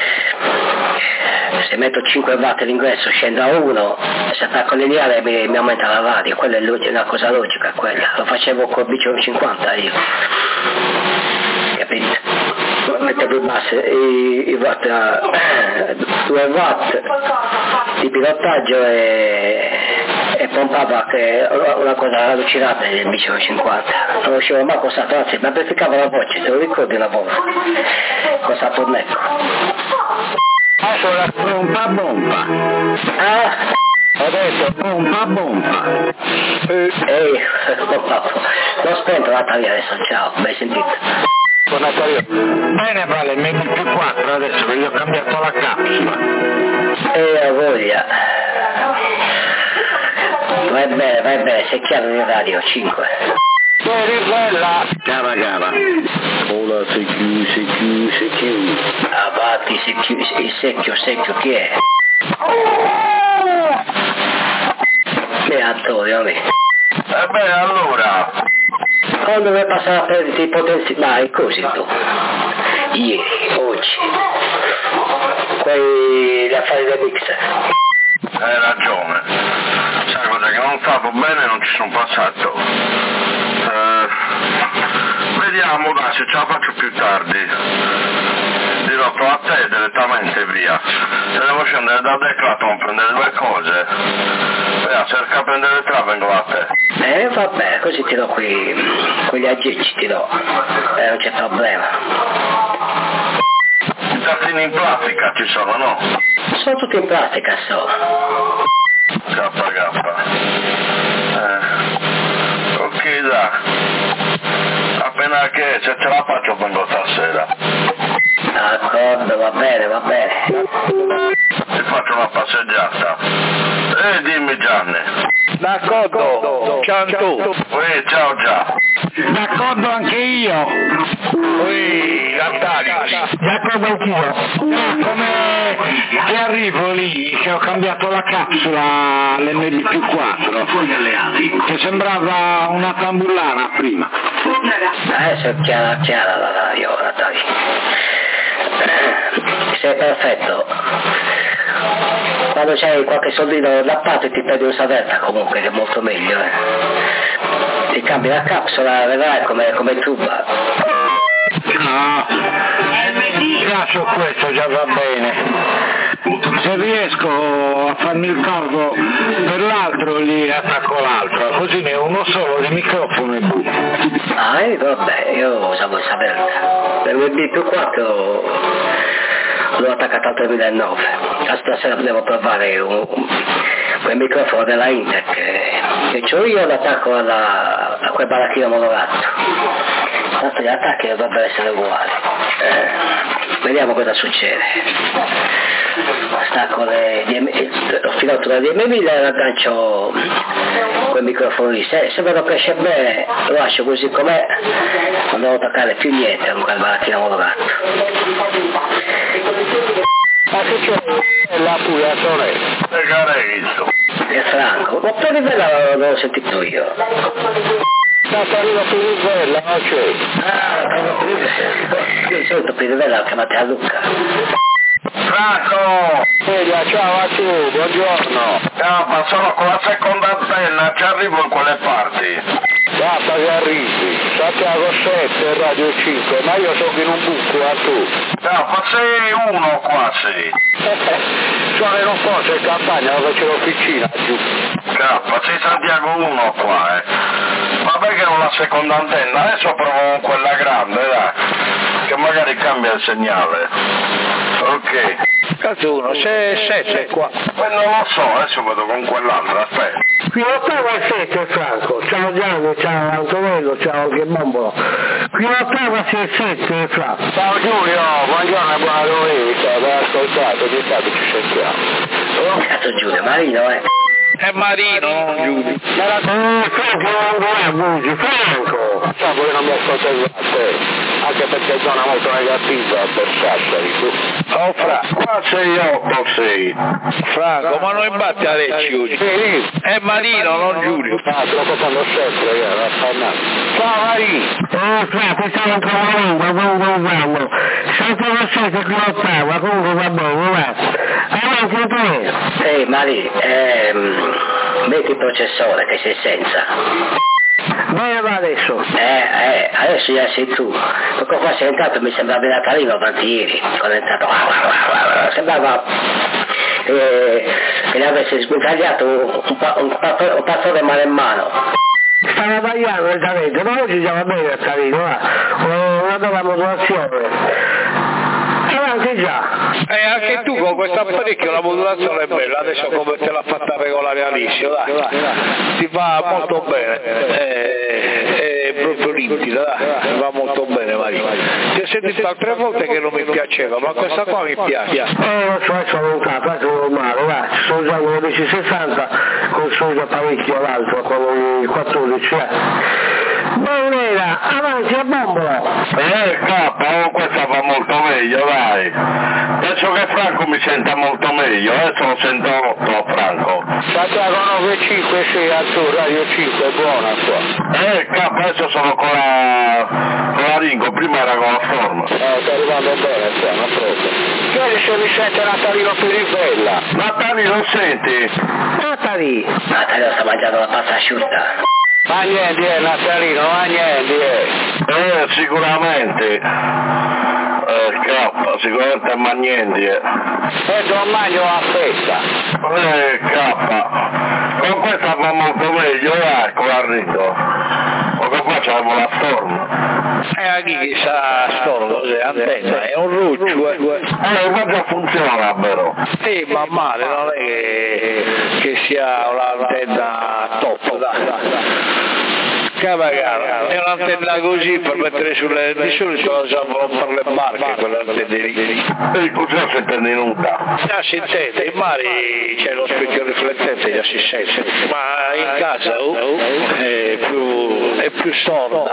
Se metto cinque watt l'ingresso scendo a uno, se attacco lineare mi, mi aumenta la radio, quella è una cosa logica quella, lo facevo col B C cinquanta io, capito? Mettevo in basso i, i watt a due watt di pilotaggio e, e pompava che una cosa allucinante il B C cinquanta, non riuscivo mai costato, anzi mi amplificava la voce, te lo ricordi una volta, costato un ecco. Ah, sono pompa bomba. Ah, ho detto pompa bomba. Eh, ehi, l'ho spento Natalia adesso, ciao, mi hai sentito? con Natalia. Bene, vale, metti più quattro adesso che gli ho cambiato la capsula. E a voglia. Vai bene, vai bene, sei chiaro in radio, cinque. Bene, bella. Cava, cava. Ora sei chiuso, sei chiuso, sei chiuso. Avanti, sei chiuso, il secchio, secchio, chi è? Che Antonio, lì. E beh, allora, Quando mi passare a perdere i potenzi, dai, così tu. Ieri, oggi. Quei affari del mixer. hai ragione. Sai cosa che non stavo bene, non ci sono passato. Eh, vediamo, dai, se ce la faccio più tardi. Dirò a te direttamente via. Se devo scendere da Decathlon a prendere due cose, via, cerca di prendere tre, vengo a te. Eh, vabbè, così ti do qui, quegli aggeggi ti do. Eh, non c'è problema. I tazzini in plastica ci sono, no? Sono tutti in plastica, so. Kappa kappa. Eh, ok, dai. Appena che se ce la faccio vengo stasera. D'accordo, va bene, va bene. Ti faccio una passeggiata. Eh, dimmi Gianni. D'accordo, ciao tu. Eh, ciao ciao. D'accordo anche io. Ui, Natalia. D'accordo anch'io. Come che arrivo lì, che ho cambiato la capsula all'M B più quattro, che sembrava una tambullana prima. Adesso è chiara, chiara la radio, Natalia. Sei perfetto. Quando c'hai qualche soldino da parte ti prendi un Saverta comunque, che è molto meglio. Eh. Ti cambi la capsula, vedrai come, come tuba. No, già su questo già va bene. Se riesco a farmi il cargo per l'altro lì attacco l'altro, così ne ho uno solo di microfono e butto. Ah, eh, vabbè, io usavo il Saverta. L'M B più quattro l'ho attaccato al duemilanove. Stasera devo provare un, un, quel microfono della Intec che c'ho io, l'attacco alla, a quel baracchino monoratto. Tanto gli attacchi dovrebbero essere uguali. Eh, vediamo cosa succede. Stacco le D M, ho filato la D M mille e l'aggancio quel microfono lì. Se, se vedo che esce bene lo lascio così com'è, non devo attaccare più niente con quel baracchino monoratto. Ma che c'è la pure Tonello? E Carevisto. È Franco, ma per rivela l'ho sentito io. Natalino Pirivella, non c'è. Ah, io di solito Pirivella l'ho chiamata a Lucca. Franco! Veglia, ciao a tu, buongiorno. Ah, ma sono con la seconda antenna, ci arrivo in quelle parti. Guarda che arrivi, Santiago sette, Radio cinque, ma io sono in un buco a tu. No, ma sei uno quasi. Sono in un posto in campagna dove c'è l'officina giù. Cappa, sei Santiago uno qua, eh. Vabbè che ho la seconda antenna, adesso provo quella grande, dai, che magari cambia il segnale. Ok. Cazzo uno, c'è sette qua. Poi non lo so, adesso vedo con quell'altra, aspetta. Qui ottava è sette Franco, ciao Gianni, ciao Antonello, ciao che bombolo. Qui ottava c'è sette Franco. Ciao Giulio, buongiorno e buona domenica, ben ascoltato, di stato ci sentiamo. Oh, cazzo Giulio, Marino, eh. È Marino, non Giulio. Ma la eh, Franco non è Bugi, Franco! Ciao, voi non mi ascoltate a te, anche perché è zona molto negativa per Sassari, tu. Oh Fra, Qua sei otto, sei. Franco, ma non imbatti a Recci oggi. Sì, È Marino, non Giulio. ah, te lo facendo sempre, io, la fannata. Ciao Marino! Eh Franco, stiamo trovando, comunque vanno. Sette la sette qui ottava, comunque va bene, va. Avanti Antonello. Ehi Mari, ehm, metti il processore che sei senza. Dove va adesso? Eh, eh, adesso già sei tu. Perché qua sei entrato, mi sembrava Natalino avanti ieri. Quando è entrato, sembrava eh, che ne avesse sguinzagliato un, pa- un, pa- un pastore mano in mano. Stava tagliando il talento, ma oggi già va bene il talento, va. Una bella modulazione. Avanti già. E anche tu con questo apparecchio la modulazione è bella, adesso come te l'ha fatta regolare all'inizio, dai, ti va molto bene, è, è proprio limpido, dai, va molto bene Marino. Ti ho sentito altre volte che non mi piaceva, ma questa qua mi piace. Eh, lo so, sono lontano, è normale, va. Sto usando un dieci sessanta con il solito apparecchio l'altro, con il quattordici, eh. Buonera, avanti a bombola. Eh, K, questa va molto meglio, dai. Penso che Franco mi senta molto meglio, adesso lo sento otto, Franco. Santiago nove cinque sei a tu, Radio cinque, buona qua. Eh, K, adesso sono con la, con la Ringo, prima era con la Storm. Eh, sta arrivando bene, qua, non proprio. Chiedi se mi sente Natalino Pirivella. Natali, lo senti? Natali. Natalino sta mangiando la pasta asciutta. Ma niente, eh, Natalino, ma niente, eh. Eh, sicuramente. Eh, K, sicuramente ma niente. Eh, E Don Magno la festa. eh K, con questa va molto meglio, dai, con la Ringo. Perché qua c'avevo la Storm. E anche chi sa storno, cos'è, antenna, è un ruccio, eh. Eh, ma già funziona, però. Sì, ma male, non è che, che sia un'antenna top, dai, dai, dai. Cavagara, è un'antenna così per mettere sulle, di solito la usavano per le barche, quell'antenna lì. E così si intende nuda. Già si intende, in mare c'è lo specchio riflettente, già si sente, ma in casa oh, è più, è più sorda.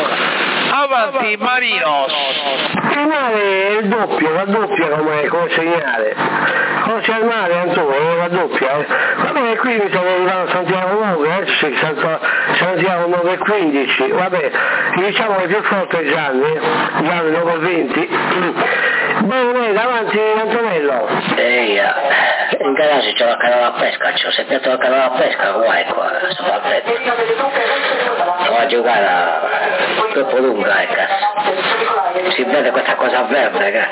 Avanti Marino. Il mare è il doppio, la doppia come, come segnale. Come c'è il mare Antonio, la doppia. Eh. Vabbè, qui mi sono arrivato a Santiago nove, eh, sì, Santiago nove e quindici, vabbè, diciamo che più forte è Gianni, Gianni nove e venti. Bene, davanti Antonello. Ehi, in garage c'è la canola a pesca, ci ho sentito la canola a pesca, guai qua, sono al petto. Sono a giocare a... troppo lunga, eh, cazzo. Si vede questa cosa verde, che...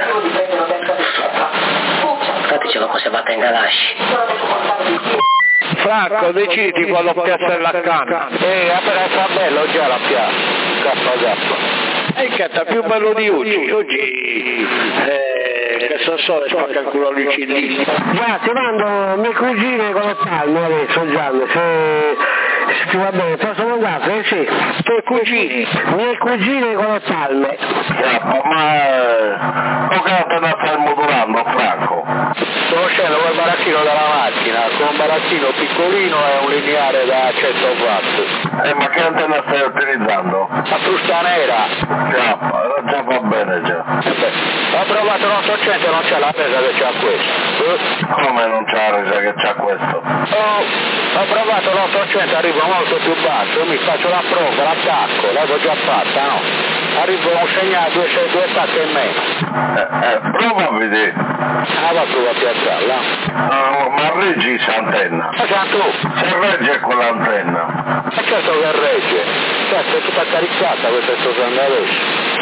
Infatti ce lo possiamo in garage. Franco, decidi quando piazzare la canna. Eh, appena sta bello già la piazza. K K. E che è più bello di oggi. Oggi eh, che sono sole spacca il culo agli uccellini. Già, ti mando mie cugine con le palme adesso, Gianni, se, se ti va bene, posso mandare? Eh sì. Tuoi cugini? Mie cugine con le palme. K, ma come la stai modulando, Franco? Sto scendo col baracchino dalla macchina, con un baracchino piccolino e un lineare da cento watt. Eh, ma che antenna stai utilizzando? La frusta nera. K, già va bene già. Ho trovato un l'ottocento non c'è la presa che c'ha questo. Come non c'ha la resa che c'ha questo? Oh, ho provato l'ottocento, arrivo molto più basso, io mi faccio la prova, l'attacco, l'avevo già fatta, no? Arrivo a un segnale due, due stacche in meno. Eh, eh, prova a vedere. Ah, va a provare a piazzarla. No, ma reggi s'antenna. Ma già tu? Se regge con l'antenna. Ma certo che regge. Certo, è tutta caricata questa sto usando adesso.